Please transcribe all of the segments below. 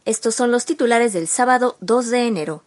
Estos son los titulares del sábado 2 de enero.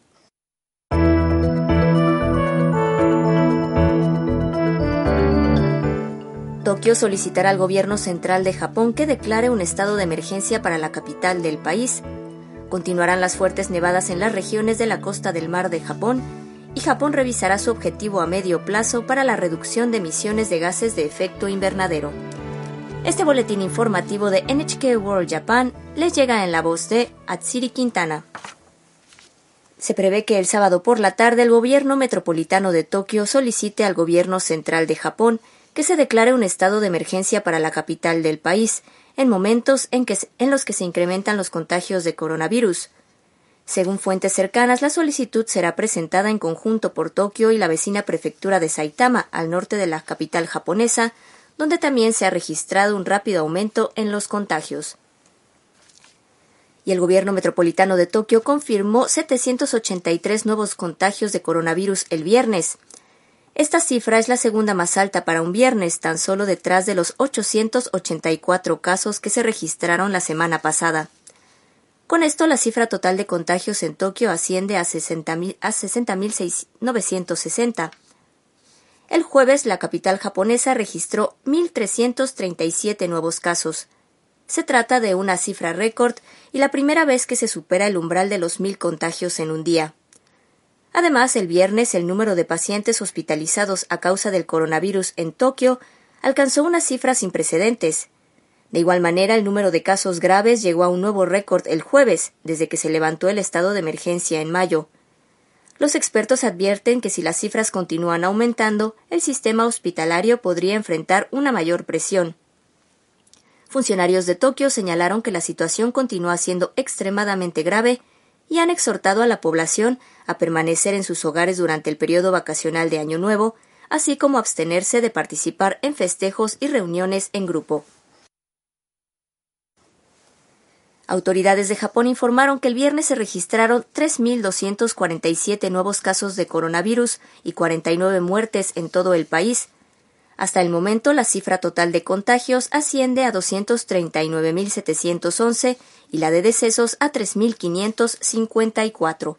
Tokio solicitará al gobierno central de Japón que declare un estado de emergencia para la capital del país. Continuarán las fuertes nevadas en las regiones de la costa del mar de Japón y Japón revisará su objetivo a medio plazo para la reducción de emisiones de gases de efecto invernadero. Este boletín informativo de NHK World Japan les llega en la voz de Atsiri Quintana. Se prevé que el sábado por la tarde el gobierno metropolitano de Tokio solicite al gobierno central de Japón que se declare un estado de emergencia para la capital del país, en momentos en los que se incrementan los contagios de coronavirus. Según fuentes cercanas, la solicitud será presentada en conjunto por Tokio y la vecina prefectura de Saitama, al norte de la capital japonesa, donde también se ha registrado un rápido aumento en los contagios. Y el gobierno metropolitano de Tokio confirmó 783 nuevos contagios de coronavirus el viernes. Esta cifra es la segunda más alta para un viernes, tan solo detrás de los 884 casos que se registraron la semana pasada. Con esto, la cifra total de contagios en Tokio asciende a 60.960. El jueves, la capital japonesa registró 1.337 nuevos casos. Se trata de una cifra récord y la primera vez que se supera el umbral de los 1.000 contagios en un día. Además, el viernes el número de pacientes hospitalizados a causa del coronavirus en Tokio alcanzó una cifra sin precedentes. De igual manera, el número de casos graves llegó a un nuevo récord el jueves, desde que se levantó el estado de emergencia en mayo. Los expertos advierten que si las cifras continúan aumentando, el sistema hospitalario podría enfrentar una mayor presión. Funcionarios de Tokio señalaron que la situación continúa siendo extremadamente grave y han exhortado a la población a permanecer en sus hogares durante el periodo vacacional de Año Nuevo, así como abstenerse de participar en festejos y reuniones en grupo. Autoridades de Japón informaron que el viernes se registraron 3.247 nuevos casos de coronavirus y 49 muertes en todo el país. Hasta el momento, la cifra total de contagios asciende a 239.711 y la de decesos a 3.554.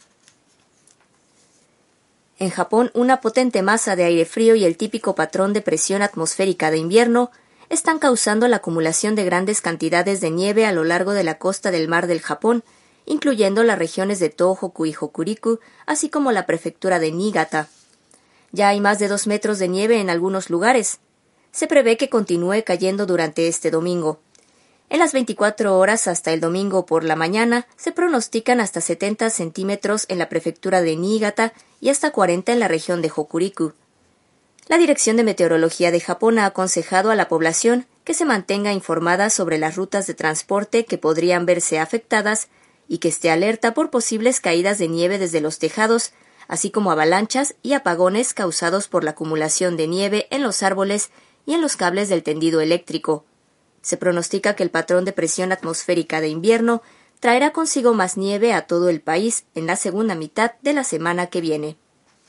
En Japón, una potente masa de aire frío y el típico patrón de presión atmosférica de invierno están causando la acumulación de grandes cantidades de nieve a lo largo de la costa del mar del Japón, incluyendo las regiones de Tohoku y Hokuriku, así como la prefectura de Niigata. Ya hay más de 2 metros de nieve en algunos lugares. Se prevé que continúe cayendo durante este domingo. En las 24 horas hasta el domingo por la mañana se pronostican hasta 70 centímetros en la prefectura de Niigata y hasta 40 en la región de Hokuriku. La Dirección de Meteorología de Japón ha aconsejado a la población que se mantenga informada sobre las rutas de transporte que podrían verse afectadas y que esté alerta por posibles caídas de nieve desde los tejados, así como avalanchas y apagones causados por la acumulación de nieve en los árboles y en los cables del tendido eléctrico. Se pronostica que el patrón de presión atmosférica de invierno traerá consigo más nieve a todo el país en la segunda mitad de la semana que viene.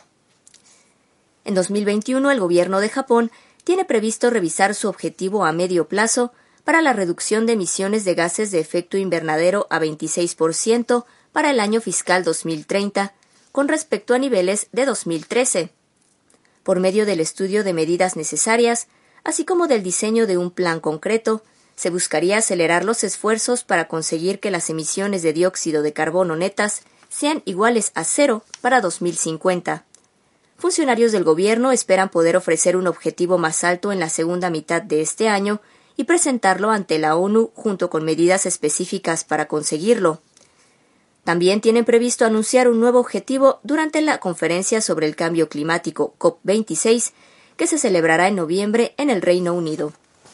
En 2021, el gobierno de Japón tiene previsto revisar su objetivo a medio plazo para la reducción de emisiones de gases de efecto invernadero a 26% para el año fiscal 2030, con respecto a niveles de 2013. Por medio del estudio de medidas necesarias, así como del diseño de un plan concreto, se buscaría acelerar los esfuerzos para conseguir que las emisiones de dióxido de carbono netas sean iguales a 0 para 2050. Funcionarios del gobierno esperan poder ofrecer un objetivo más alto en la segunda mitad de este año y presentarlo ante la ONU junto con medidas específicas para conseguirlo. También tienen previsto anunciar un nuevo objetivo durante la conferencia sobre el cambio climático COP26, que se celebrará en noviembre en el Reino Unido.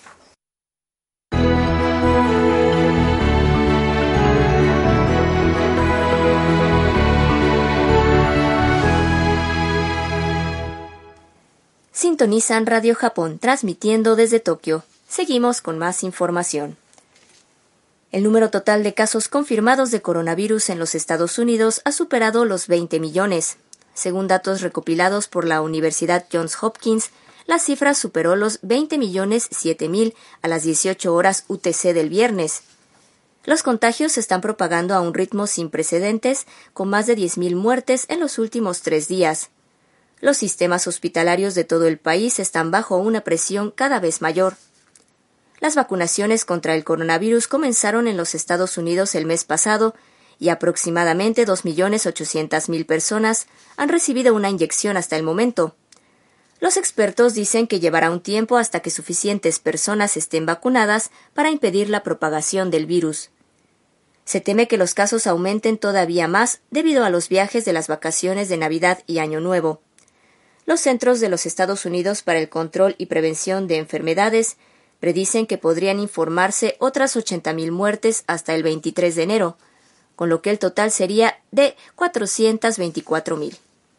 Sintonizan Radio Japón, transmitiendo desde Tokio. Seguimos con más información. El número total de casos confirmados de coronavirus en los Estados Unidos ha superado los 20 millones. Según datos recopilados por la Universidad Johns Hopkins, la cifra superó los 20.007.000 a las 18 horas UTC del viernes. Los contagios se están propagando a un ritmo sin precedentes, con más de 10.000 muertes en los últimos 3 días. Los sistemas hospitalarios de todo el país están bajo una presión cada vez mayor. Las vacunaciones contra el coronavirus comenzaron en los Estados Unidos el mes pasado y aproximadamente 2.800.000 personas han recibido una inyección hasta el momento. Los expertos dicen que llevará un tiempo hasta que suficientes personas estén vacunadas para impedir la propagación del virus. Se teme que los casos aumenten todavía más debido a los viajes de las vacaciones de Navidad y Año Nuevo. Los Centros de los Estados Unidos para el Control y Prevención de Enfermedades predicen que podrían informarse otras 80.000 muertes hasta el 23 de enero, con lo que el total sería de 424.000.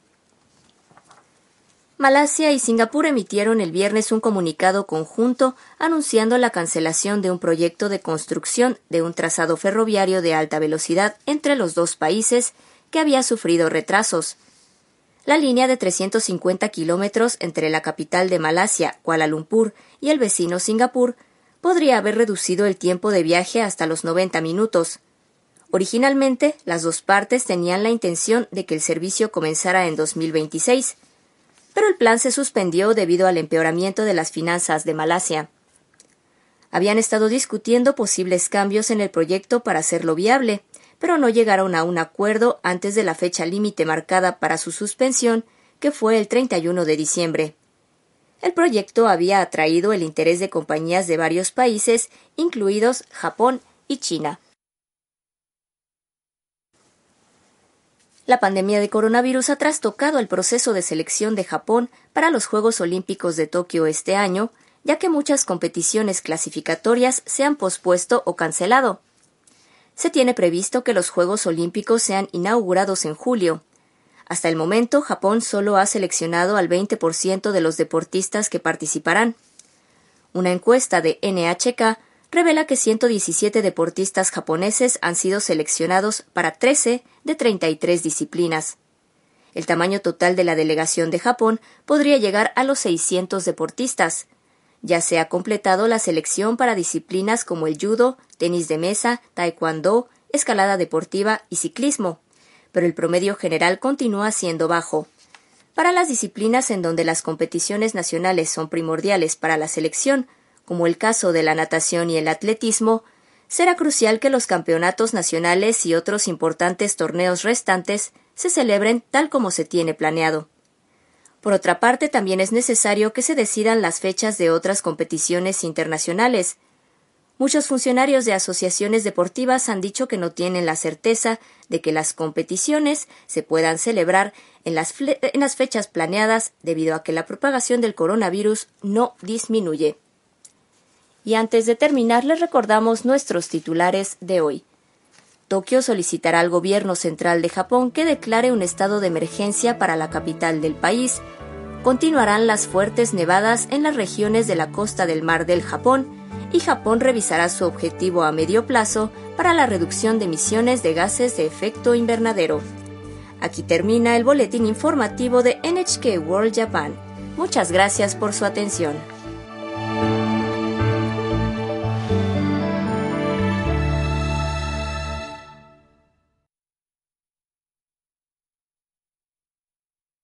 Malasia y Singapur emitieron el viernes un comunicado conjunto anunciando la cancelación de un proyecto de construcción de un trazado ferroviario de alta velocidad entre los dos países que había sufrido retrasos. La línea de 350 kilómetros entre la capital de Malasia, Kuala Lumpur, y el vecino Singapur podría haber reducido el tiempo de viaje hasta los 90 minutos. Originalmente, las dos partes tenían la intención de que el servicio comenzara en 2026, pero el plan se suspendió debido al empeoramiento de las finanzas de Malasia. Habían estado discutiendo posibles cambios en el proyecto para hacerlo viable, pero no llegaron a un acuerdo antes de la fecha límite marcada para su suspensión, que fue el 31 de diciembre. El proyecto había atraído el interés de compañías de varios países, incluidos Japón y China. La pandemia de coronavirus ha trastocado el proceso de selección de Japón para los Juegos Olímpicos de Tokio este año, ya que muchas competiciones clasificatorias se han pospuesto o cancelado. Se tiene previsto que los Juegos Olímpicos sean inaugurados en julio. Hasta el momento, Japón solo ha seleccionado al 20% de los deportistas que participarán. Una encuesta de NHK revela que 117 deportistas japoneses han sido seleccionados para 13 de 33 disciplinas. El tamaño total de la delegación de Japón podría llegar a los 600 deportistas. Ya se ha completado la selección para disciplinas como el judo, tenis de mesa, taekwondo, escalada deportiva y ciclismo, pero el promedio general continúa siendo bajo. Para las disciplinas en donde las competiciones nacionales son primordiales para la selección, como el caso de la natación y el atletismo, será crucial que los campeonatos nacionales y otros importantes torneos restantes se celebren tal como se tiene planeado. Por otra parte, también es necesario que se decidan las fechas de otras competiciones internacionales. Muchos funcionarios de asociaciones deportivas han dicho que no tienen la certeza de que las competiciones se puedan celebrar en las fechas planeadas debido a que la propagación del coronavirus no disminuye. Y antes de terminar, les recordamos nuestros titulares de hoy. Tokio solicitará al gobierno central de Japón que declare un estado de emergencia para la capital del país. Continuarán las fuertes nevadas en las regiones de la costa del Mar del Japón y Japón revisará su objetivo a medio plazo para la reducción de emisiones de gases de efecto invernadero. Aquí termina el boletín informativo de NHK World Japan. Muchas gracias por su atención.